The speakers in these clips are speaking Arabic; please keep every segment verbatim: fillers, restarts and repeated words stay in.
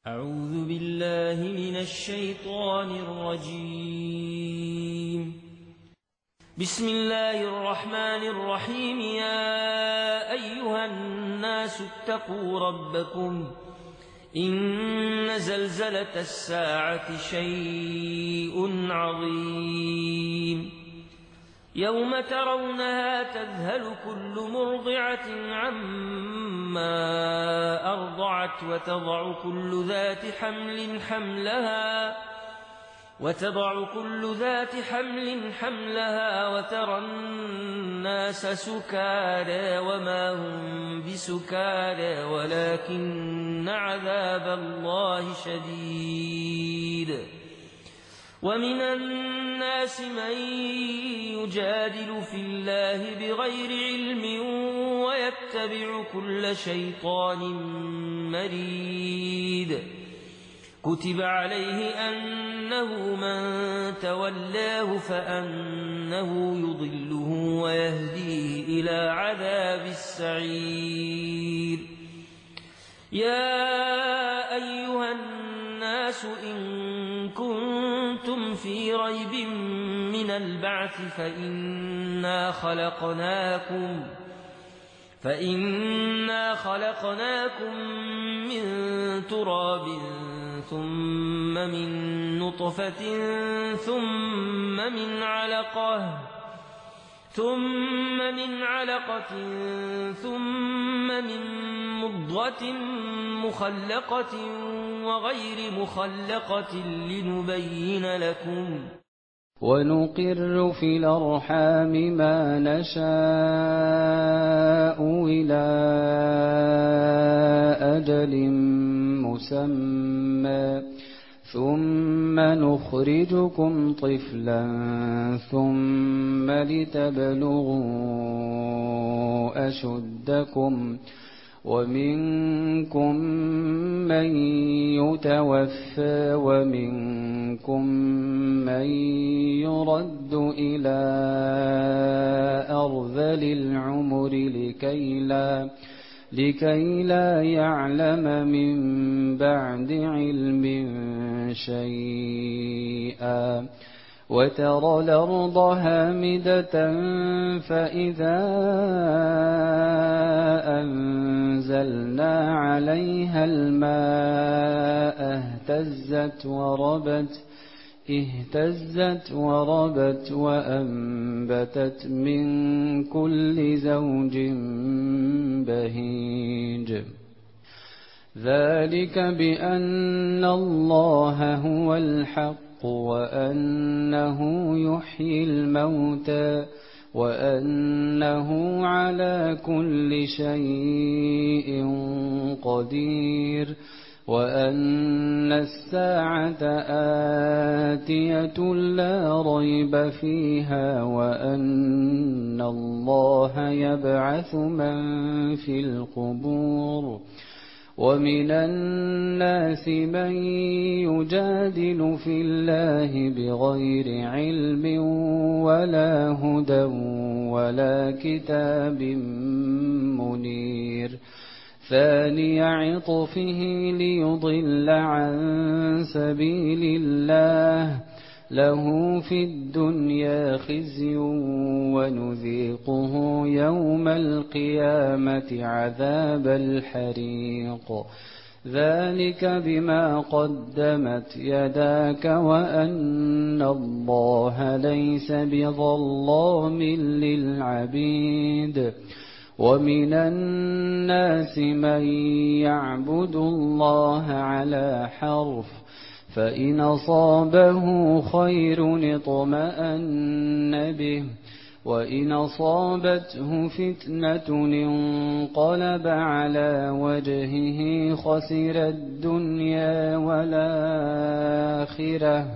أعوذ بالله من الشيطان الرجيم. بسم الله الرحمن الرحيم. يا أيها الناس اتقوا ربكم إن زلزلة الساعة شيء عظيم يوم ترونها تذهل كل مرضعة عما أرضعت وتضع كل ذات حمل حملها وتضع كل ذات حمل حملها وترى الناس سكارى وما هم بسكارى ولكن عذاب الله شديد. ومن الناس من يجادل في الله بغير علم ويتبع كل شيطان مريد. كتب عليه أنه من تولاه فأنه يضله ويهديه إلى عذاب السعير. يا أيها الناس إن كنتم في ريب من البعث فإنا خلقناكم فإنا خلقناكم من تراب ثم من نطفة ثم من علقة ثم من علقة ثم من مضغة مخلقة وغير مخلقة لنبين لكم ونقر في الأرحام ما نشاء إلى أجل مسمى ثم نخرجكم طفلا ثم لتبلغوا أشدكم ومنكم من يتوفى ومنكم من يرد إلى أرذل العمر لكي لا لكي لا يعلم من بعد علم شيئا. وترى الأرض هامدة فإذا أنزلنا عليها الماء اهتزت وربت اهتزت وربت وأنبتت من كل زوج بهيج. ذلك بأن الله هو الحق وأنه يحيي الموتى وأنه على كل شيء قدير وأن الساعة آتية لا ريب فيها وأن الله يبعث من في القبور. ومن الناس من يجادل في الله بغير علم ولا هدى ولا كتاب منير. ثاني عطفه ليضل عن سبيل الله له في الدنيا خزي ونذيقه يوم القيامة عذاب الحريق. ذلك بما قدمت يداك وأن الله ليس بظلام للعبيد. ومن الناس من يعبد الله على حرف فإن أصابه خير اطمأن به وإن أصابته فتنة انقلب على وجهه خسر الدنيا والآخرة.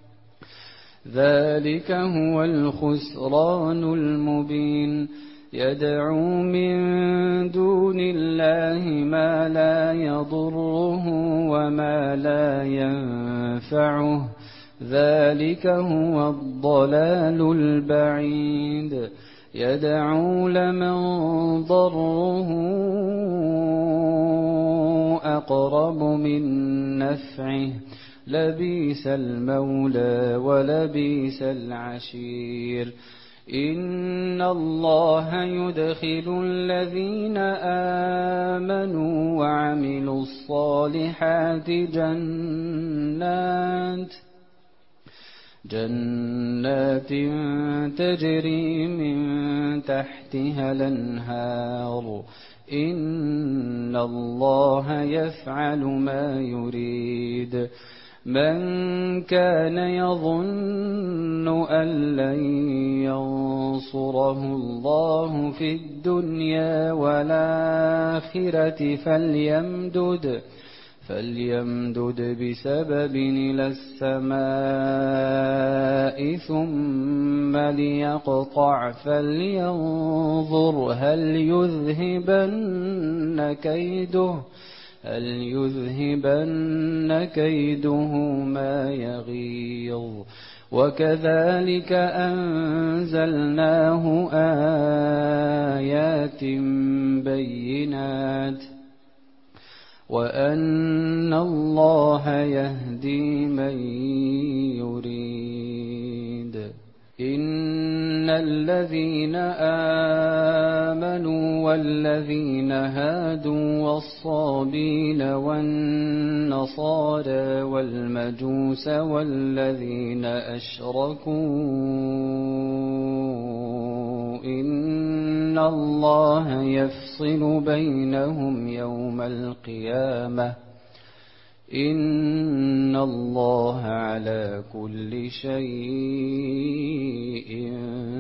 ذلك هو الخسران المبين. يدعو من دون الله ما لا يضره وما لا ينفعه ذلك هو الضلال البعيد. يدعو لمن ضره أقرب من نفعه لبئس المولى ولبئس العشير إن الله يدخل الذين آمنوا وعملوا الصالحات جنات جنات تجري من تحتها الأنهار إن الله يفعل ما يريد من كان يظن أن لن ينصره الله في الدنيا والآخرة فليمدد فليمدد بسبب إلى السماء ثم ليقطع فلينظر هل يذهبن كيده هل يذهبن كيده ما يغيظ وكذلك أنزلناه آيات بينات وأن الله يهدي من يريد إن الذين آمنوا والذين هادوا والصابين والنصارى والمجوس والذين أشركوا إن الله يفصل بينهم يوم القيامة إن الله على كل شيء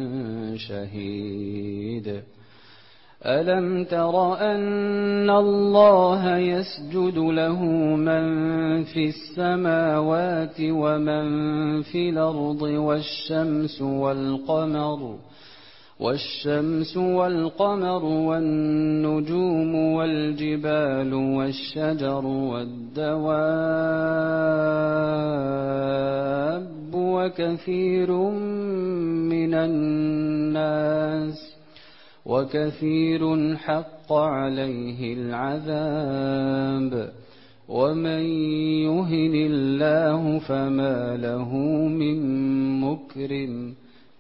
شهيد ألم تر أن الله يسجد له من في السماوات ومن في الأرض والشمس والقمر والشمس والقمر والنجوم والجبال والشجر والدواب وكثير من الناس وكثير حق عليه العذاب ومن يهن الله فما له من مكرم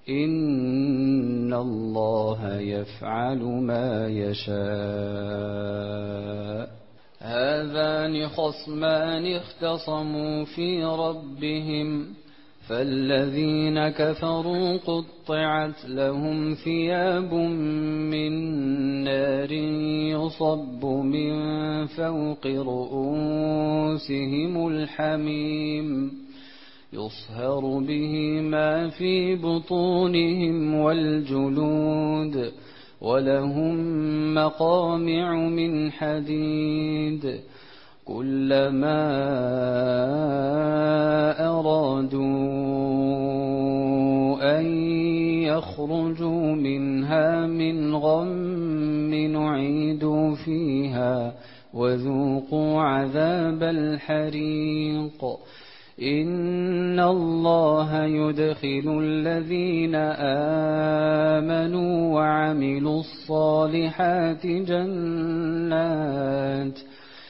إن الله يفعل ما يشاء هذان خصمان اختصموا في ربهم فالذين كفروا قطعت لهم ثياب من نار يصب من فوق رؤوسهم الحميم يصهر به ما في بطونهم والجلود ولهم مقامع من حديد كلما أرادوا أن يخرجوا منها من غم نعيدوا فيها وذوقوا عذاب الحريق إن الله يدخل الذين آمنوا وعملوا الصالحات جنات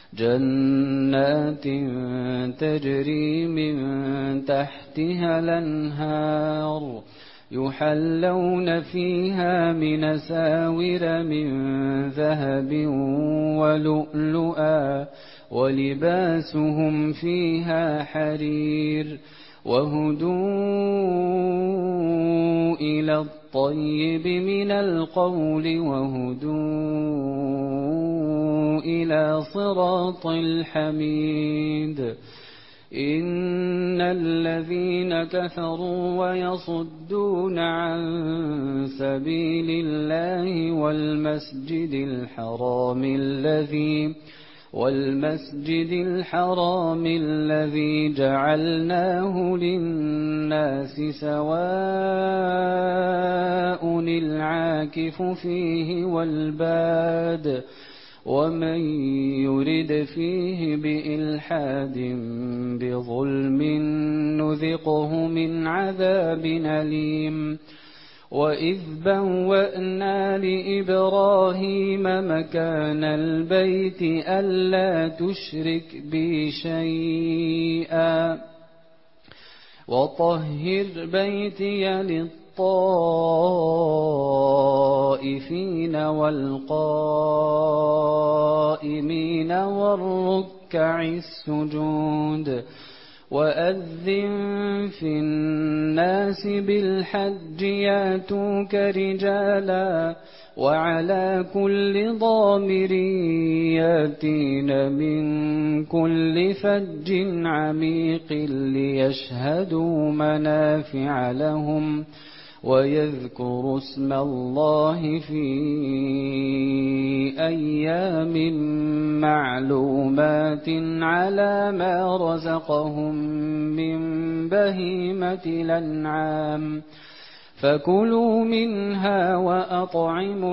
جنات تجري من تحتها الأنهار يحلون فيها من أساور من ذهب ولؤلؤا ولباسهم فيها حرير وهدوا إلى الطيب من القول وهدوا إلى صراط الحميد إن الذين كفروا ويصدون عن سبيل الله والمسجد الحرام الذي والمسجد الحرام الذي جعلناه للناس سواء العاكف فيه والباد ومن يرد فيه بإلحاد بظلم نذقه من عذاب أليم وإذ بوأنا لإبراهيم مكان البيت ألا تشرك بي شيئا وطهر بيتي للطائفين والقائمين والركع السجود وأذن في الناس بالحج ياتوك رجالا وعلى كل ضامر ياتين من كل فج عميق ليشهدوا منافع لهم ويذكروا اسم الله في أيام معلومات على ما رزقهم من بهيمة الأنعام فكلوا منها وأطعموا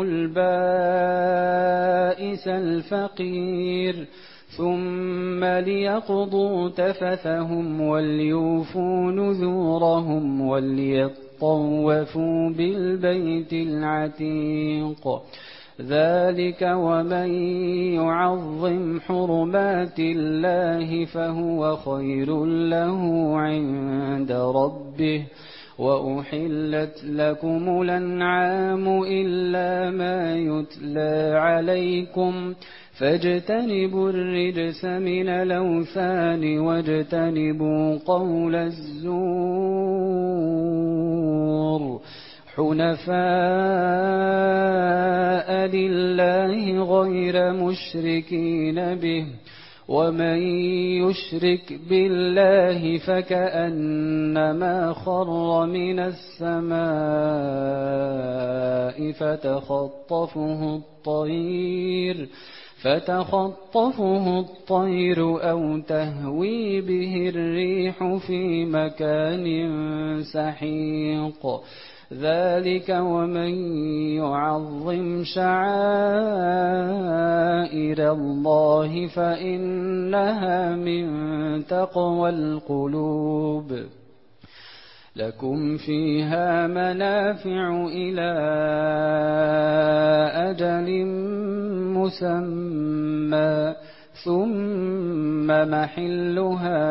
البائس الفقير ثم ليقضوا تفثهم وليوفوا نذورهم وليطوفوا بالبيت العتيق ذلك ومن يعظم حرمات الله فهو خير له عند ربه وأحلت لكم الأنعام إلا ما يتلى عليكم فاجتنبوا الرجس من الأوثان واجتنبوا قول الزور حنفاء لله غير مشركين به ومن يشرك بالله فكأنما خر من السماء فتخطفه الطير فتخطفه الطير أو تهوي به الريح في مكان سحيق ذلك ومن يعظم شعائر الله فإنها من تقوى القلوب لكم فيها منافع إلى أجل مسمى ثم محلها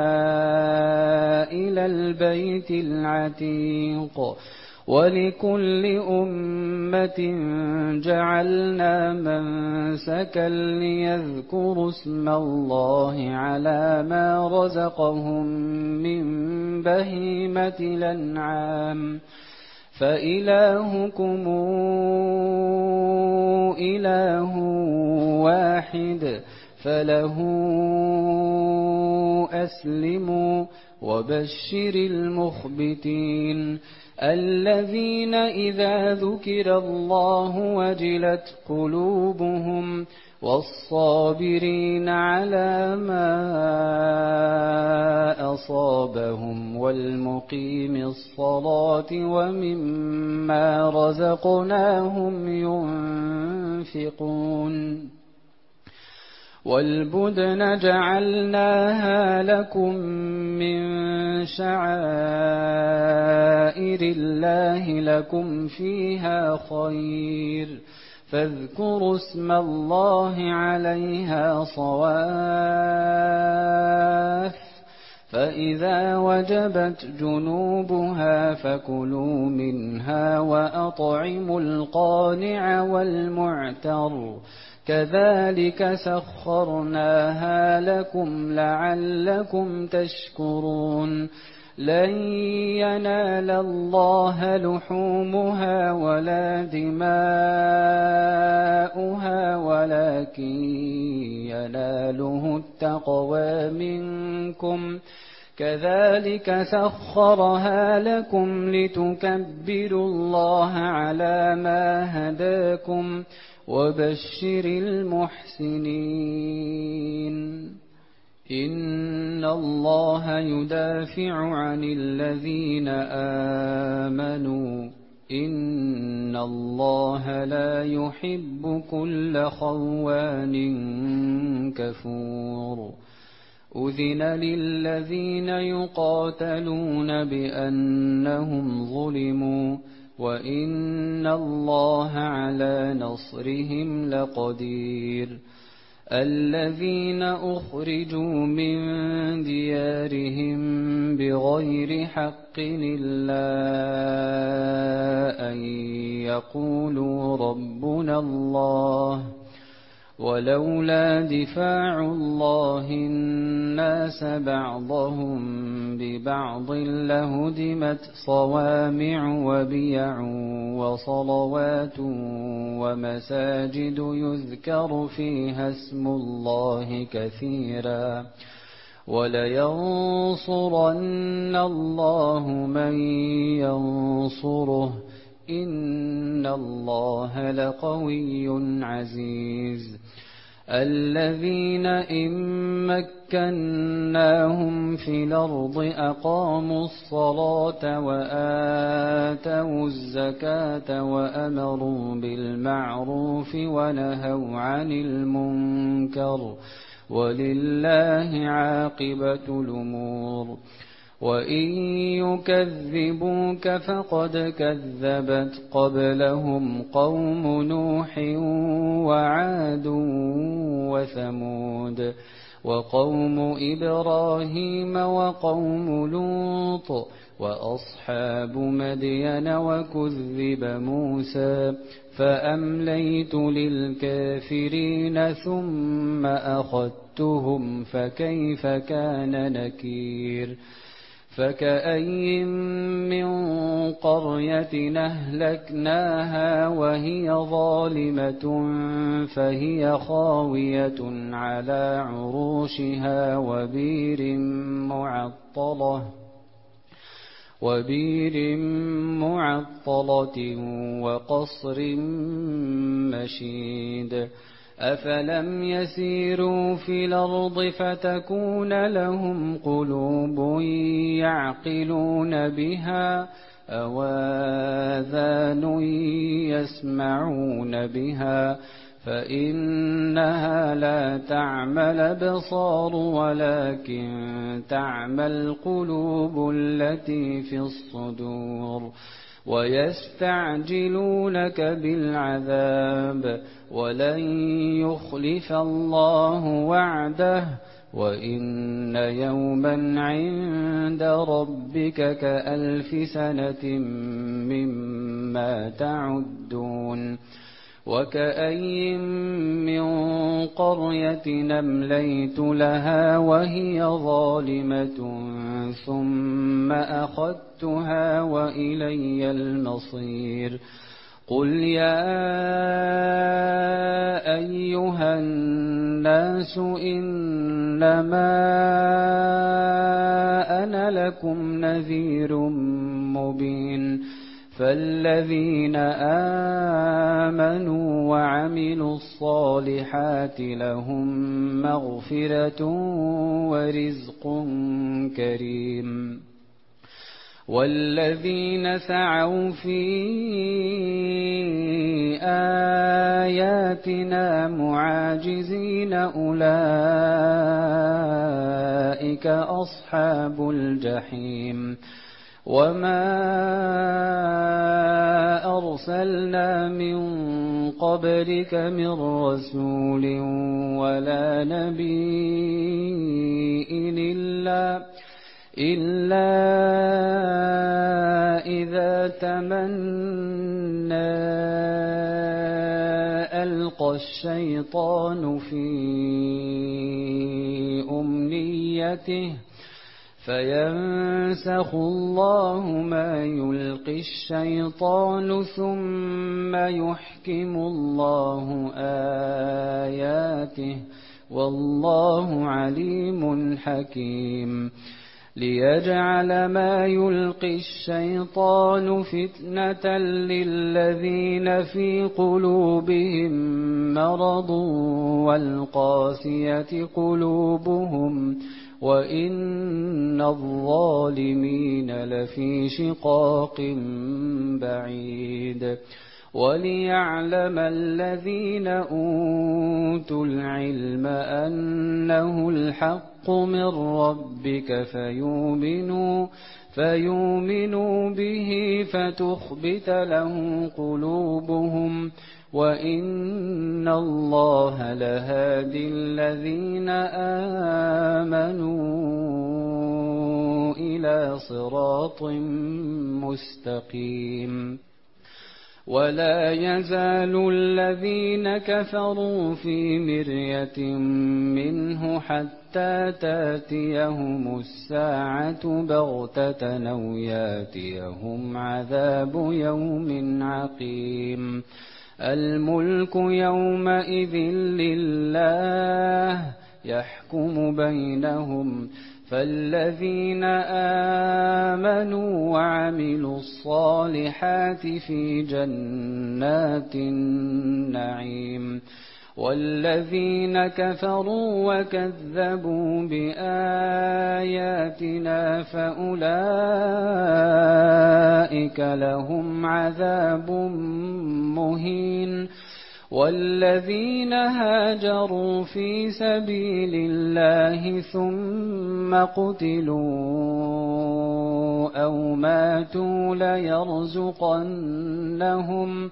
إلى البيت العتيق ولكل أمة جعلنا منسكا ليذكروا اسم الله على ما رزقهم من بهيمة الأنعام فإلهكم إله واحد فله أسلموا وبشر المخبتين الذين إذا ذكر الله وجلت قلوبهم والصابرين على ما أصابهم والمقيم الصلاة ومما رزقناهم ينفقون والبدن جعلناها لكم من شعائر الله لكم فيها خير فاذكروا اسم الله عليها صواف فإذا وجبت جنوبها فكلوا منها وأطعموا القانع والمعتر كذلك سخرناها لكم لعلكم تشكرون لن ينال الله لحومها ولا دماؤها ولكن يناله التقوى منكم كذلك سخرها لكم لتكبروا الله على ما هداكم وبشر المحسنين إن الله يدافع عن الذين آمنوا إن الله لا يحب كل خوان كفور أذن للذين يقاتلون بأنهم ظلموا وإن الله على نصرهم لقدير الذين أخرجوا من ديارهم بغير حق إلا أن يقولوا ربنا الله ولولا دفاع الله الناس بعضهم ببعض لهدمت صوامع وبيع وصلوات ومساجد يذكر فيها اسم الله كثيرا ولينصرن الله من ينصره إن الله لقوي عزيز الذين إن مكناهم في الأرض أقاموا الصلاة وآتوا الزكاة وأمروا بالمعروف ونهوا عن المنكر ولله عاقبة الأمور وإن يكذبوك فقد كذبت قبلهم قوم نوح وعاد وثمود وقوم إبراهيم وقوم لوط وأصحاب مدين وكذب موسى فأمليت للكافرين ثم أخذتهم فكيف كان نكير فكأين من قرية أهلكناها وهي ظالمة فهي خاوية على عروشها وبير معطلة وبير معطلة وقصر مشيد أفلم يسيروا في الأرض فتكون لهم قلوب يعقلون بها أو آذان يسمعون بها فإنها لا تعمى الأبصار ولكن تعمى القلوب التي في الصدور ويستعجلونك بالعذاب ولن يخلف الله وعده وإن يوما عند ربك كألف سنة مما تعدون وكأين من قرية أمليت لها وهي ظالمة ثم أخذتها وإلي المصير قل يا أيها الناس إنما أنا لكم نذير مبين فالذين آمنوا وعملوا الصالحات لهم مغفرة ورزق كريم والذين سعوا في آياتنا معاجزين أولئك أصحاب الجحيم وما أرسلنا من قبلك من رسول ولا نبي إلا إلا إذا تمنى ألقى الشيطان في أمنيته فينسخ الله ما يلقي الشيطان ثم يحكم الله آياته والله عليم حكيم ليجعل ما يلقي الشيطان فتنة للذين في قلوبهم مرض والقاسية قلوبهم وإن الظالمين لفي شقاق بعيد وليعلم الذين أوتوا العلم أنه الحق الحق من ربك فيؤمنوا فيؤمنوا به فتخبت له قلوبهم وإن الله لهادي الذين آمنوا إلى صراط مستقيم. ولا يزال الذين كفروا في مرية منه حتى تاتيهم الساعة بغتة أو ياتيهم عذاب يوم عقيم. الملك يومئذ لله يحكم بينهم فالذين آمنوا وعملوا الصالحات في جنات النعيم والذين كفروا وكذبوا بآياتنا فأولئك لهم عذاب مهين. والذين هاجروا في سبيل الله ثم قتلوا أو ماتوا ليرزقنهم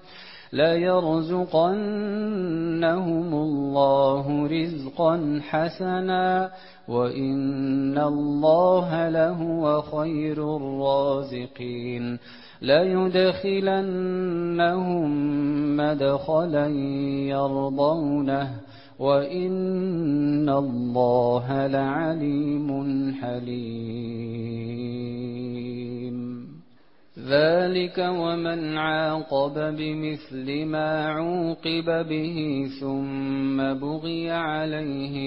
ليرزقنهم الله رزقا حسنا وإن الله لهو خير الرازقين. ليدخلنهم مدخلا يرضونه وإن الله لعليم حليم. ذلك ومن عاقب بمثل ما عوقب به ثم بغي عليه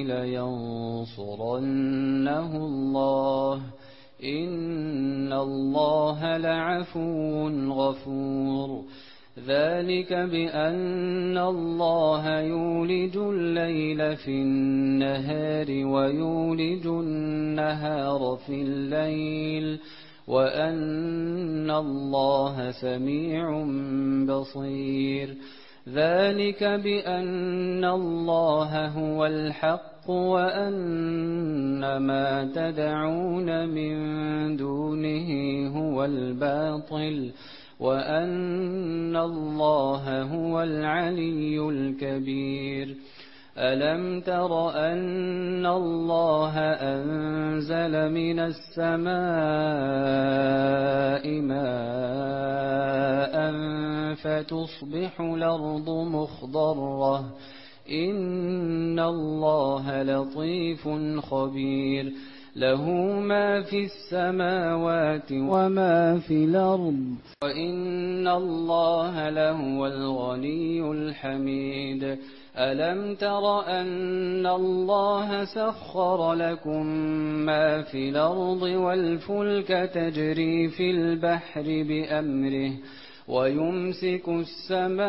لينصرنه الله إن الله لعفو غفور. ذلك بأن الله يولج الليل في النهار ويولج النهار في الليل وأن الله سميع بصير. ذلك بأن الله هو الحق وأن ما تدعون من دونه هو الباطل وأن الله هو العلي الكبير. ألم تر أن الله أنزل من السماء ماء فتصبح الأرض مخضرة إن الله لطيف خبير. له ما في السماوات وما في الأرض وإن الله لهو الغني الحميد. ألم تر أن الله سخر لكم ما في الأرض والفلك تجري في البحر بأمره ويمسك السماء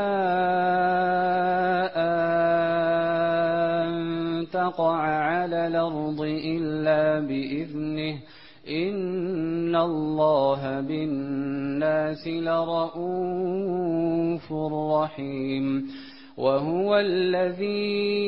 أن تقع على الأرض إلا بإذنه إن الله بالناس لرءوف رحيم. وهو الذي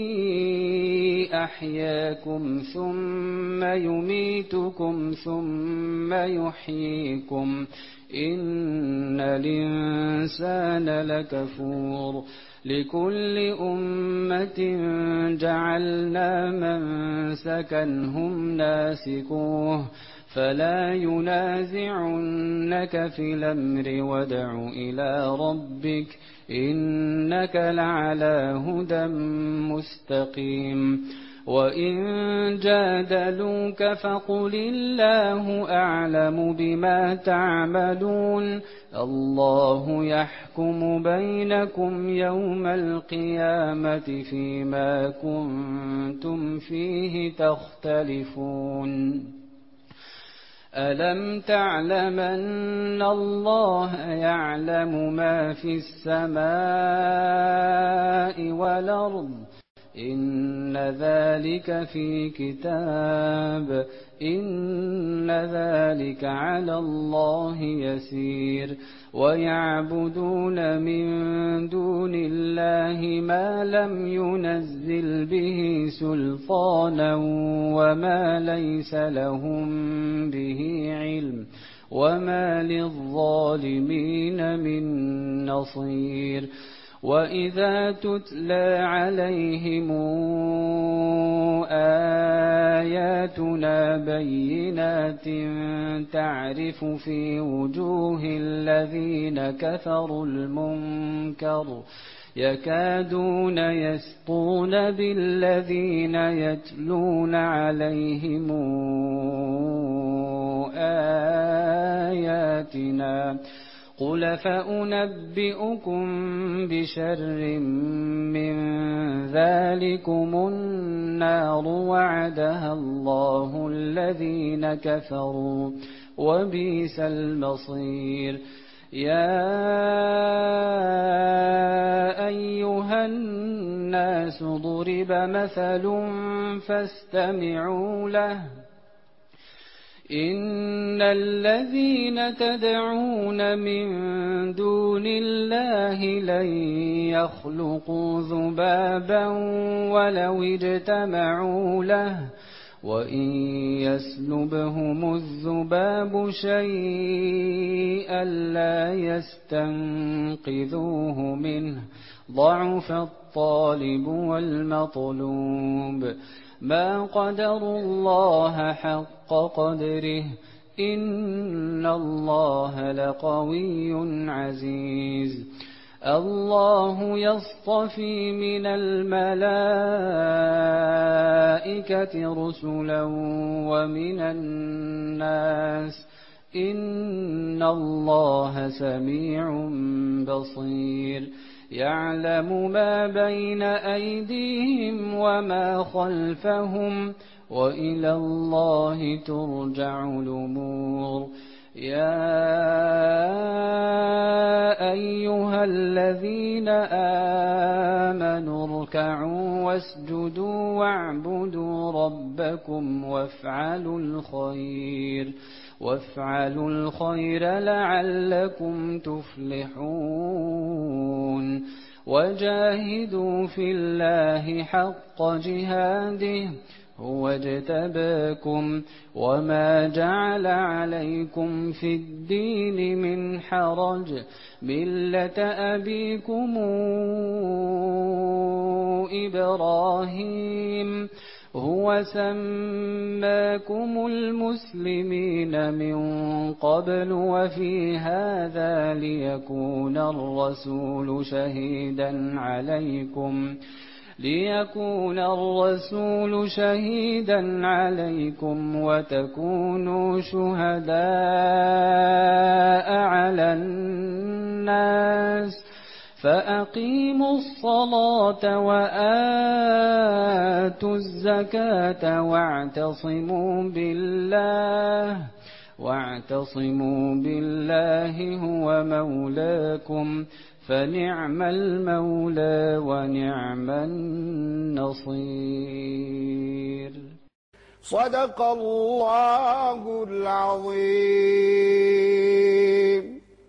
أحياكم ثم يميتكم ثم يحييكم إن الإنسان لكفور. لكل أمة جعلنا منسكا هم ناسكوه فلا ينازعنك في الأمر وادع إلى ربك إنك لعلى هدى مستقيم. وإن جادلوك فقل الله أعلم بما تعملون الله يحكم بينكم يوم القيامة فيما كنتم فيه تختلفون. ألم تعلم أن الله يعلم ما في السماء والأرض إن ذلك في كتاب إن ذلك على الله يسير ويعبدون من دون الله ما لم ينزل به سلطانا وما ليس لهم به علم وما للظالمين من نصير وإذا تتلى عليهم آياتنا بينات تعرف في وجوه الذين كفروا المنكر يكادون يسطون بالذين يتلون عليهم آياتنا قل فأنبئكم بشر من ذلكم النار وعدها الله الذين كفروا وبئس المصير يا أيها الناس ضرب مثل فاستمعوا له إن الذين تدعون من دون الله لن يخلقوا ذبابا ولو اجتمعوا له وإن يسلبهم الذباب شيئا لا يستنقذوه منه ضعف الطالب والمطلوب ما قدروا الله حق قدره إن الله لقوي عزيز الله يصطفي من الملائكة رسلا ومن الناس إن الله سميع بصير يعلم ما بين أيديهم وما خلفهم وإلى الله ترجع الأمور يا أيها الذين آمنوا اركعوا واسجدوا واعبدوا ربكم وافعلوا الخير وافعلوا الخير لعلكم تفلحون وجاهدوا في الله حق جهاده هو اجتباكم وما جعل عليكم في الدين من حرج ملة أبيكم إبراهيم هو سماكم المسلمين من قبل وفي هذا ليكون الرسول شهيدا عليكم ليكون الرسول شهيدا عليكم وتكونوا شهداء على الناس فأقيموا الصلاة وآتوا الزكاة واعتصموا بالله واعتصموا بالله هو مولاكم فنعم المولى ونعم النصير. صدق الله العظيم.